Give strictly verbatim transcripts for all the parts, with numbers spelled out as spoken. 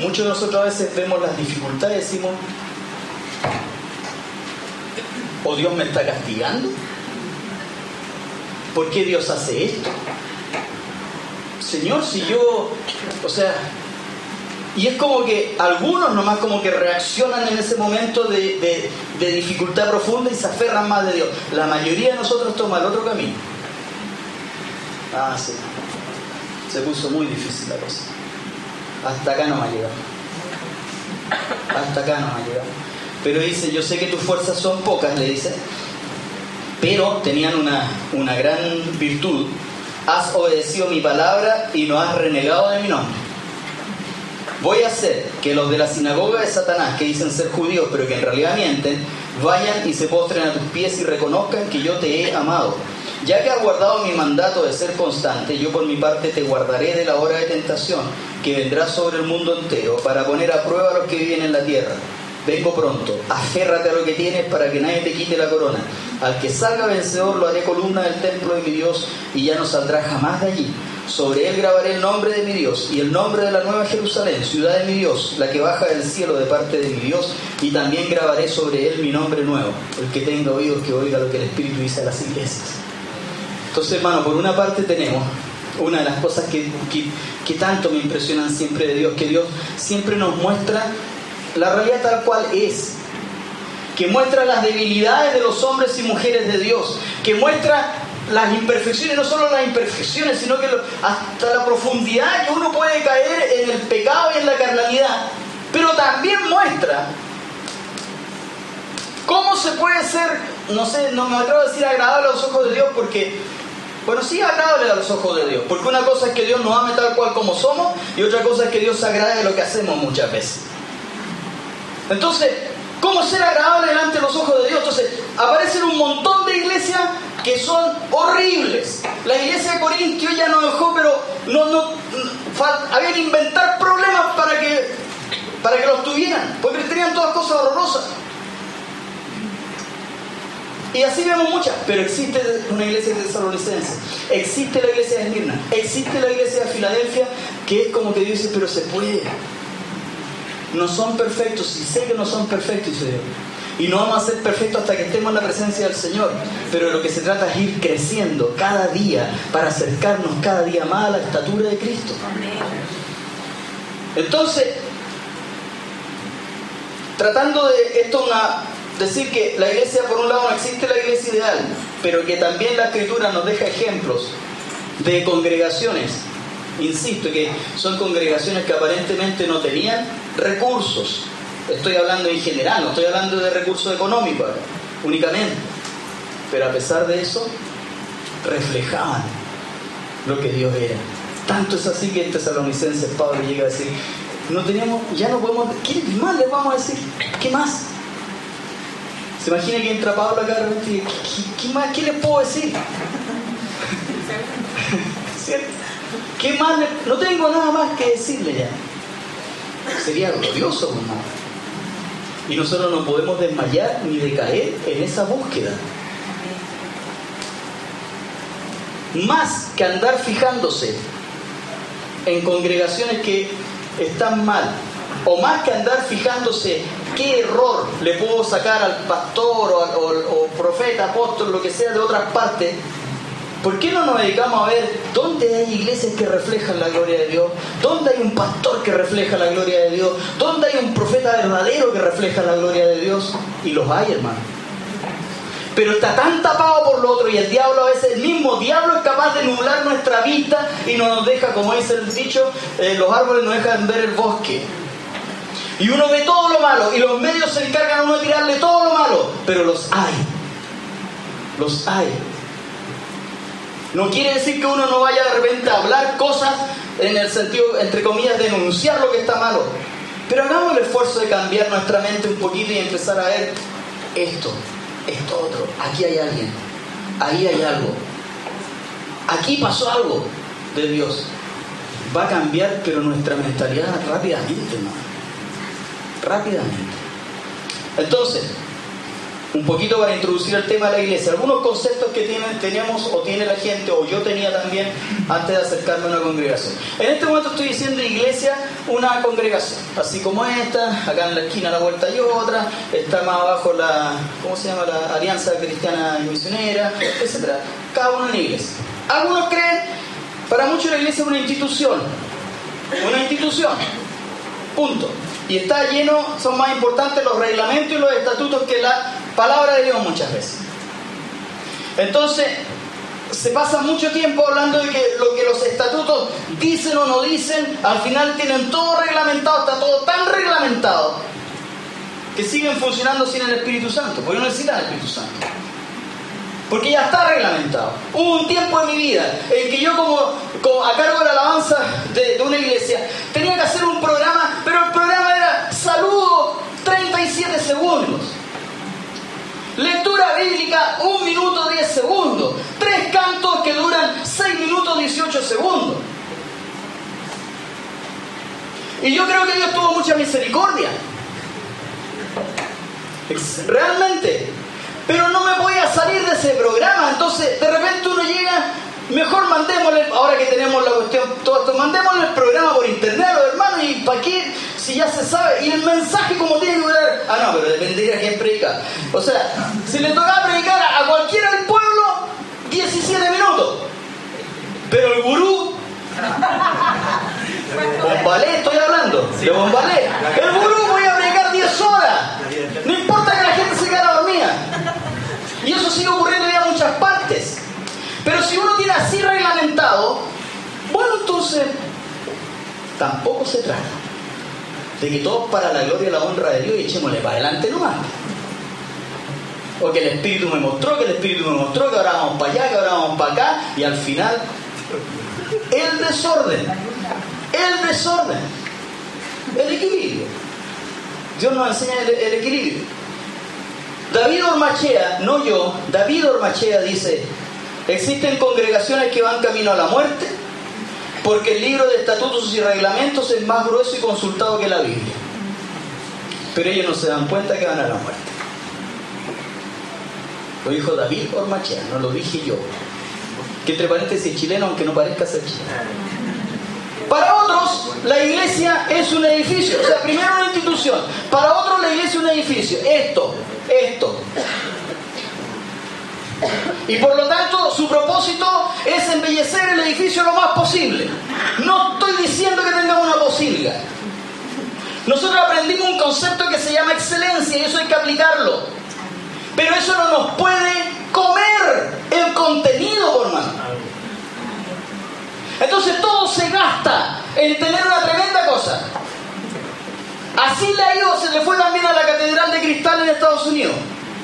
Muchos de nosotros a veces vemos las dificultades y decimos, ¿o Dios me está castigando? ¿Por qué Dios hace esto? Señor, si yo, o sea, y es como que algunos nomás como que reaccionan en ese momento de, de, de dificultad profunda y se aferran más de Dios. La mayoría de nosotros toma el otro camino. Ah, sí. Se puso muy difícil la cosa. Hasta acá no me ha llegado. Hasta acá no me ha llegado. Pero dice, yo sé que tus fuerzas son pocas, le dice, pero tenían una, una gran virtud. Has obedecido mi palabra y no has renegado de mi nombre. Voy a hacer que los de la sinagoga de Satanás, que dicen ser judíos pero que en realidad mienten, vayan y se postren a tus pies y reconozcan que yo te he amado. Ya que has guardado mi mandato de ser constante, yo por mi parte te guardaré de la hora de tentación que vendrá sobre el mundo entero para poner a prueba a los que viven en la tierra. Vengo pronto, aférrate a lo que tienes para que nadie te quite la corona. Al que salga vencedor lo haré columna del templo de mi Dios y ya no saldrá jamás de allí. Sobre él grabaré el nombre de mi Dios y el nombre de la nueva Jerusalén, ciudad de mi Dios, la que baja del cielo de parte de mi Dios, y también grabaré sobre él mi nombre nuevo. El que tenga oídos que oiga lo que el Espíritu dice a las iglesias. Entonces, hermano, por una parte tenemos una de las cosas que, que, que tanto me impresionan siempre de Dios, que Dios siempre nos muestra la realidad tal cual es, que muestra las debilidades de los hombres y mujeres de Dios, que muestra las imperfecciones, no solo las imperfecciones, sino que lo, hasta la profundidad que uno puede caer en el pecado y en la carnalidad, pero también muestra cómo se puede ser, no sé, no me atrevo a decir agradable a los ojos de Dios, porque, bueno, sí, agradable a los ojos de Dios, porque una cosa es que Dios nos ame tal cual como somos, y otra cosa es que Dios se agrade de lo que hacemos muchas veces. Entonces, ¿cómo ser agradable delante de los ojos de Dios? Entonces, aparecen un montón de iglesias que son horribles. La iglesia de Corintio ya nos dejó, pero no, no, había que inventar problemas para que, para que los tuvieran, porque tenían todas cosas horrorosas. Y así vemos muchas, pero existe una iglesia de Tesalonicenses, existe la iglesia de Esmirna, existe la iglesia de Filadelfia, que es como que Dios dice, pero se puede. No son perfectos, y sé que no son perfectos, dice Dios. Y no vamos a ser perfectos hasta que estemos en la presencia del Señor. Pero de lo que se trata es ir creciendo cada día para acercarnos cada día más a la estatura de Cristo. Entonces, tratando de esto una, decir que la iglesia, por un lado, no existe la iglesia ideal, pero que también la Escritura nos deja ejemplos de congregaciones, insisto, que son congregaciones que aparentemente no tenían recursos. Estoy hablando en general, no estoy hablando de recursos económicos únicamente, pero a pesar de eso reflejaban lo que Dios era. Tanto es así que en Tesalonicenses Pablo llega a decir, no teníamos, ya no podemos, ¿qué más les vamos a decir? ¿Qué más? Se imagina que entra Pablo acá de repente y ¿qué, qué más? ¿Qué les puedo decir? ¿Cierto? ¿Qué más? Le, no tengo nada más que decirle ya. Sería glorioso, hermano. Y nosotros no podemos desmayar ni decaer en esa búsqueda. Más que andar fijándose en congregaciones que están mal, o más que andar fijándose qué error le puedo sacar al pastor o, o, o profeta, apóstol, lo que sea de otras partes, ¿por qué no nos dedicamos a ver dónde hay iglesias que reflejan la gloria de Dios? ¿Dónde hay un pastor que refleja la gloria de Dios? ¿Dónde hay un profeta verdadero que refleja la gloria de Dios? Y los hay, hermano. Pero está tan tapado por lo otro, y el diablo, a veces el mismo diablo es capaz de nublar nuestra vista y no nos deja, como dice el dicho, eh, los árboles no dejan ver el bosque. Y uno ve todo lo malo, y los medios se encargan a uno de tirarle todo lo malo, pero los hay. Los hay. No quiere decir que uno no vaya de repente a hablar cosas en el sentido, entre comillas, denunciar lo que está malo. Pero hagamos el esfuerzo de cambiar nuestra mente un poquito y empezar a ver esto, esto otro. Aquí hay alguien, ahí hay algo. Aquí pasó algo de Dios. Va a cambiar, pero nuestra mentalidad rápidamente, hermano. Rápidamente. Entonces, un poquito para introducir el tema de la iglesia, algunos conceptos que tienen, teníamos o tiene la gente, o yo tenía también antes de acercarme a una congregación. En este momento estoy diciendo iglesia, una congregación, así como esta, acá en la esquina a la vuelta hay otra, está más abajo la, ¿cómo se llama? La Alianza Cristiana y Misionera, etcétera. Cada uno en la iglesia. Algunos creen, para muchos la iglesia es una institución, una institución, punto. Y está lleno, son más importantes los reglamentos y los estatutos que la palabra de Dios muchas veces. Entonces, se pasa mucho tiempo hablando de que lo que los estatutos dicen o no dicen, al final tienen todo reglamentado, está todo tan reglamentado, que siguen funcionando sin el Espíritu Santo, porque no necesitan el Espíritu Santo. Porque ya está reglamentado. Hubo un tiempo en mi vida en que yo como, como a cargo de la alabanza de, de una iglesia tenía que hacer un programa, pero el programa era saludo treinta y siete segundos. Lectura bíblica un minuto diez segundos. Tres cantos que duran seis minutos dieciocho segundos. Y yo creo que Dios tuvo mucha misericordia. Realmente. Pero no me voy a salir de ese programa. Entonces de repente uno llega, mejor mandémosle, ahora que tenemos la cuestión, todo esto, mandémosle el programa por internet a los hermanos. ¿Y para qué? Si ya se sabe. Y el mensaje como tiene que durar, ah no, pero dependería de quién predica. O sea, si le tocaba predicar a cualquiera del pueblo, diecisiete minutos. Pero el gurú, Bombalé estoy hablando, de Bombalé, el gurú voy a predicar diez horas. No importa que la gente se quede dormida. Y eso sigue ocurriendo ya en muchas partes. Pero si uno tiene así reglamentado, bueno, entonces tampoco se trata de que todos para la gloria y la honra de Dios y echémosle para adelante nomás. O que el Espíritu me mostró, que el Espíritu me mostró, que ahora vamos para allá, que ahora vamos para acá, y al final el desorden, el desorden, el equilibrio. Dios nos enseña el, el equilibrio. David Ormachea, no yo, David Ormachea dice: existen congregaciones que van camino a la muerte porque el libro de estatutos y reglamentos es más grueso y consultado que la Biblia. Pero ellos no se dan cuenta que van a la muerte. Lo dijo David Ormachea, no lo dije yo. Que entre paréntesis chileno, aunque no parezca ser chileno. Para otros, la iglesia es un edificio. O sea, primero una institución. Para otros, la iglesia es un edificio. Esto, esto. Y por lo tanto, su propósito es embellecer el edificio lo más posible. No estoy diciendo que tengamos una posilga. Nosotros aprendimos un concepto que se llama excelencia y eso hay que aplicarlo. Pero eso no nos puede comer el contenido, por más. Entonces todo se gasta en tener una tremenda cosa. Así le ha ido, se le fue también a la Catedral de Cristal en Estados Unidos.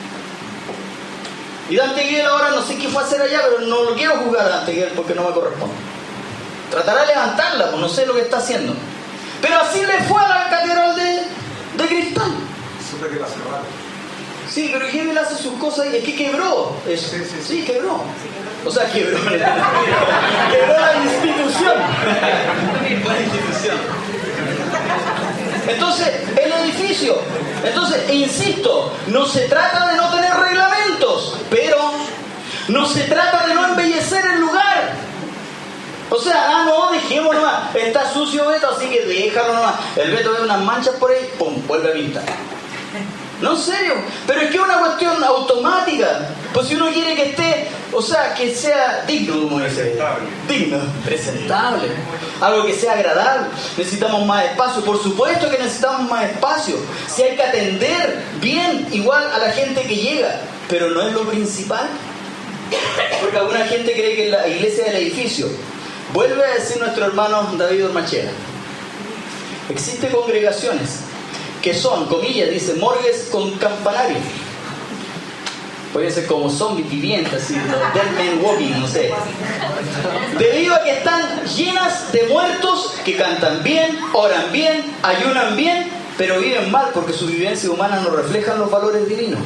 Y Dante Gebel ahora no sé qué fue a hacer allá, pero no lo quiero juzgar a Dante Gebel porque no me corresponde. Tratará de levantarla, pues no sé lo que está haciendo. Pero así le fue a la Catedral de, de Cristal. Supe que la cerraron. Sí, pero Gebel hace sus cosas y es que quebró. Es, sí, sí, sí, quebró. O sea, quebró. Quebró la institución. La institución. Entonces, el edificio. Entonces, insisto, no se trata de no tener reglamentos, pero no se trata de no embellecer el lugar. O sea, ah, no, dejémoslo nomás. Está sucio Beto, así que déjalo nomás. El Beto ve unas manchas por ahí, pum, vuelve a pintar. No, en serio, pero es que es una cuestión automática. Pues si uno quiere que esté, o sea, que sea digno, como dice, presentable. digno, presentable, algo que sea agradable. Necesitamos más espacio, por supuesto que necesitamos más espacio. Si hay que atender bien, igual a la gente que llega, pero no es lo principal. Porque alguna gente cree que la iglesia es el edificio. Vuelve a decir nuestro hermano David Ormachea: existen congregaciones que son, comillas, dice, morgues con campanario. Puede ser como zombies vivientes, así, los dead men walking, no sé. Debido a que están llenas de muertos que cantan bien, oran bien, ayunan bien, pero viven mal porque su vivencia humana no reflejan los valores divinos.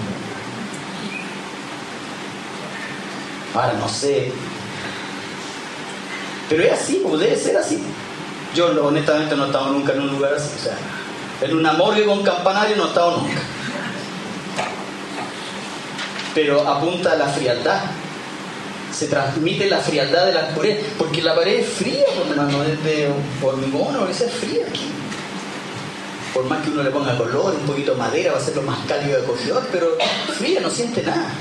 Ahora no sé, pero es así, pues debe ser así. Yo honestamente no he estado nunca en un lugar así, o sea, en una morgue con campanario no he estado nunca. pero apunta a la frialdad. Se transmite la frialdad de las paredes, porque la pared es fría, por hermano, es de hormigón o esa es fría aquí. Por más que uno le ponga color, un poquito de madera, va a ser lo más cálido y acogedor, pero fría, no siente nada.